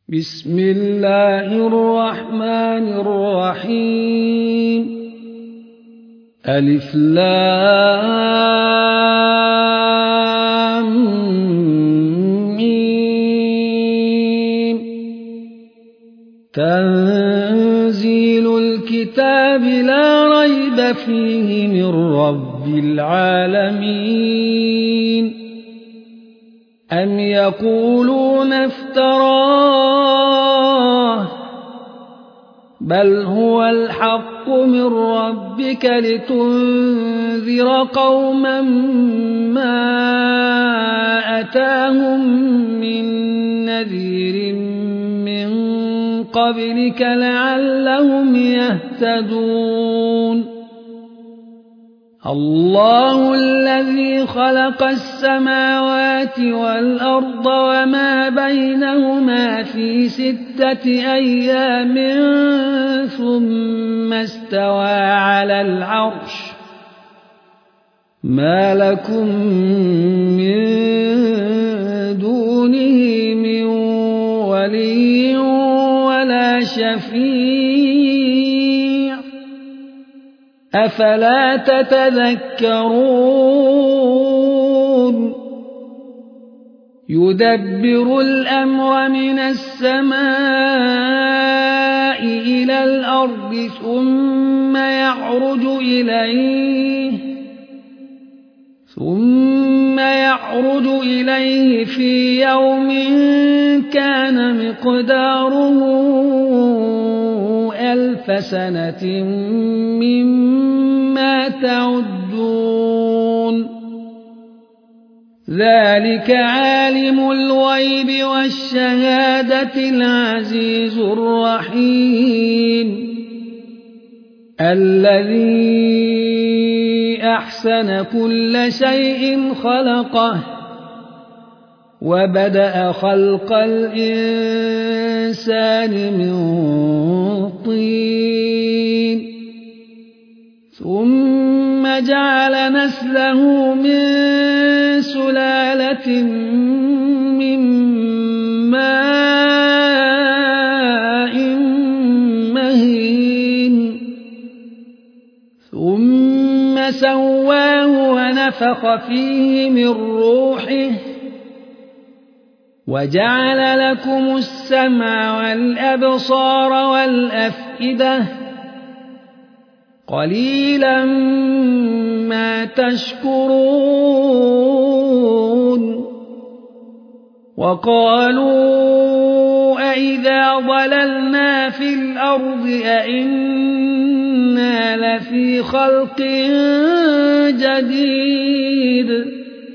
بسم الله الرحمن الرحيم ألف لام ميم تنزيل الكتاب لا ريب فيه من رب العالمين أم يقولون افتراه بل هو الحق من ربك لتنذر قوما ما أتاهم من نذير من قبلك لعلهم يهتدون الله الذي خلق السماوات والأرض وما بينهما في 6 أيام ثم استوى على العرش ما لكم من دونه من ولي ولا شفيع أفلا تتذكرون يدبر الأمر من السماء إلى الأرض ثم يعرج إليه في يوم كان مقداره 1000 سنة مما تعدون ذلك عالم الغيب والشهادة العزيز الرحيم الذي أحسن كل شيء خلقه وبدأ خلق الإنسان من طين ثم جعل نسله من سلالة من ماء مهين ثم سواه ونفخ فيه من روحه وجعل لكم السمع والأبصار والأفئدة قليلا ما تشكرون وقالوا أئذا ضللنا في الأرض أئنا لفي خلق جديد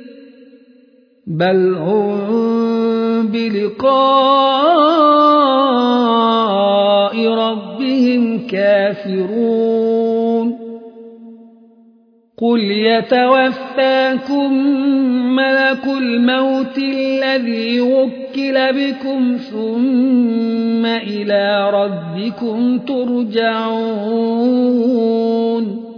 بل هم بلقاء ربهم كافرون قل يتوفاكم ملك الموت الذي وكل بكم ثم إلى ربكم ترجعون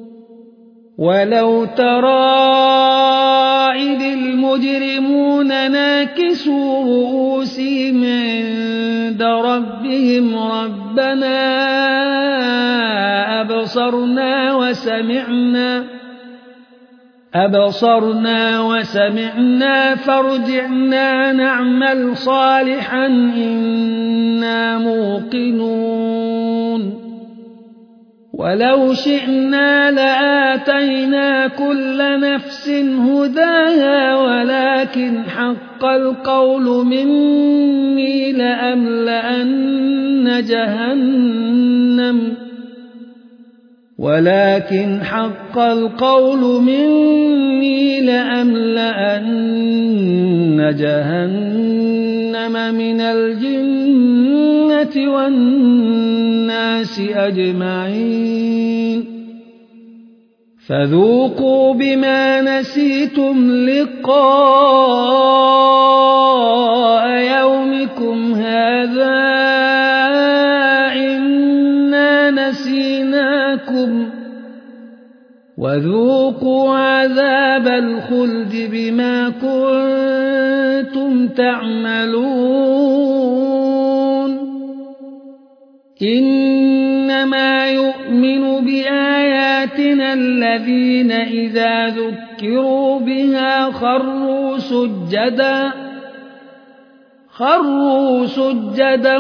ولو ترى إذ المجرمون ناكسوا رؤوسهم عند ربهم ربنا أبصرنا وسمعنا فارجعنا نعمل صالحا إنا موقنون ولو شئنا لآتينا كل نفس هداها ولكن حق القول مني لأملأن جهنم من الجنة والناس أجمعين فذوقوا بما نسيتم لقاء يومكم هذا إنا نسيناكم وذوقوا عذاب الخلد بما كنتم تعملون إنما يؤمن بآياتنا الذين إذا ذكروا بها خروا سجدا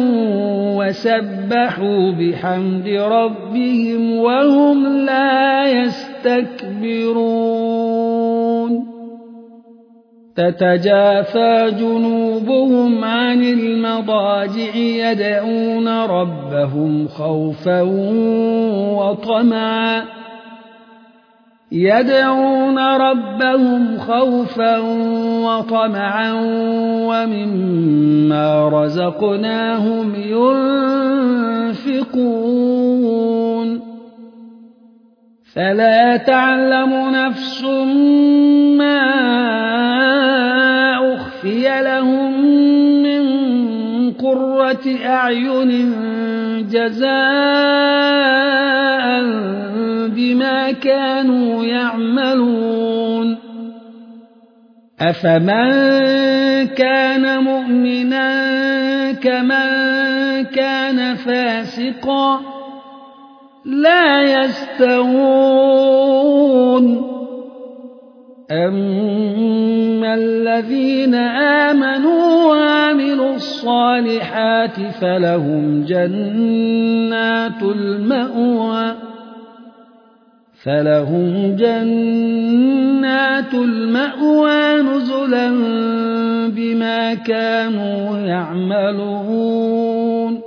وسبحوا بحمد ربهم وهم لا يستكبرون تتجافى جنوبهم عن المضاجع يدعون ربهم خوفا وطمعا ومما رزقناهم ينفقون فلا تعلم نفس ما أخفي لهم من قرة أعين جزاء بما كانوا يعملون أفمن كان مؤمنا كمن كان فاسقا لا يستوون أما الذين آمنوا وعملوا الصالحات فلهم جنات المأوى نزلا بما كانوا يعملون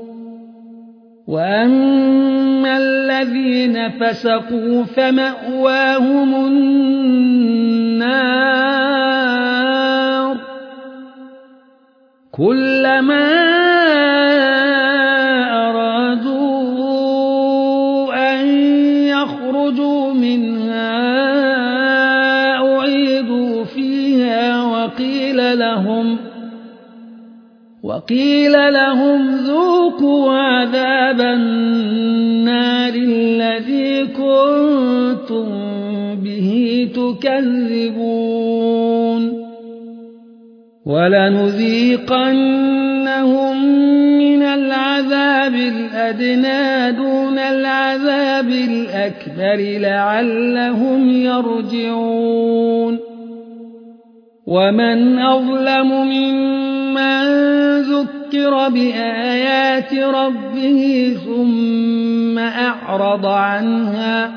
وأما الذين فسقوا فمأواهم النار كلما أرادوا أن يخرجوا منها أعيدوا فيها وقيل لهم ذوقوا عذاب النار الذي كنتم به تكذبون ولنذيقنهم من العذاب الأدنى دون العذاب الأكبر لعلهم يرجعون ومن أظلم ممن ذكر بآيات ربه ثم أعرض عنها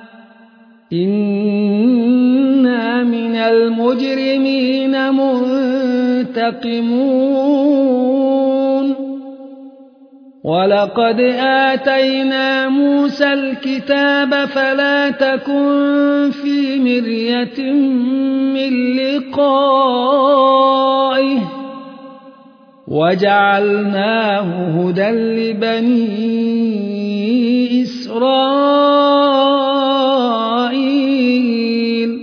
إنا من المجرمين منتقمون ولقد آتينا موسى الكتاب فلا تكن في مرية من لقائه وجعلناه هدى لبني إسرائيل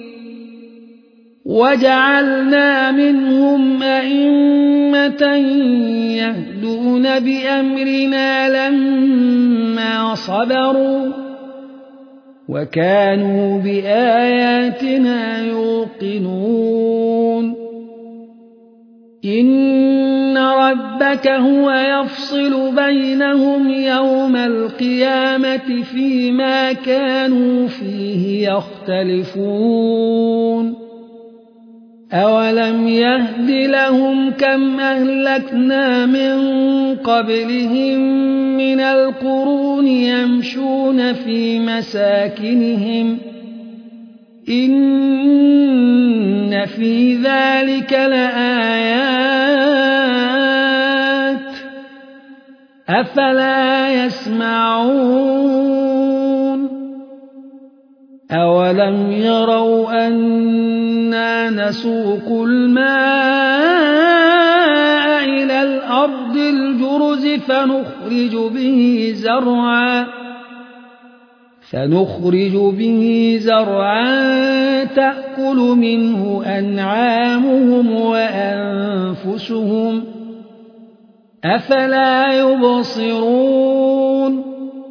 وجعلنا منهم أئمة يهدون بأمرنا لما صبروا وكانوا بآياتنا يوقنون إن ربك هو يفصل بينهم يوم القيامة فيما كانوا فيه يختلفون أولم يهد لهم كم أهلكنا من قبلهم من القرون يمشون في مساكنهم إن في ذلك لآيات أفلا يسمعون أولم يروا أنا نسوق الماء إلى الأرض الجرز فنخرج به زرعا تأكل منه أنعامهم وأنفسهم أفلا يبصرون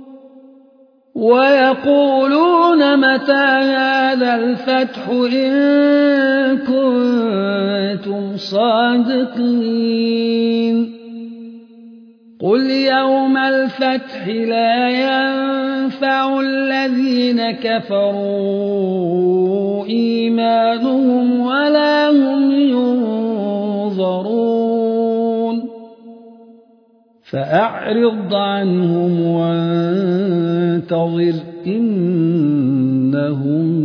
ويقولون متى هذا الفتح إن كنتم صادقين قل يوم الفتح لا ينفع الذين كفروا إيمانهم ولا هم ينظرون فأعرض عنهم وانتظر إنهم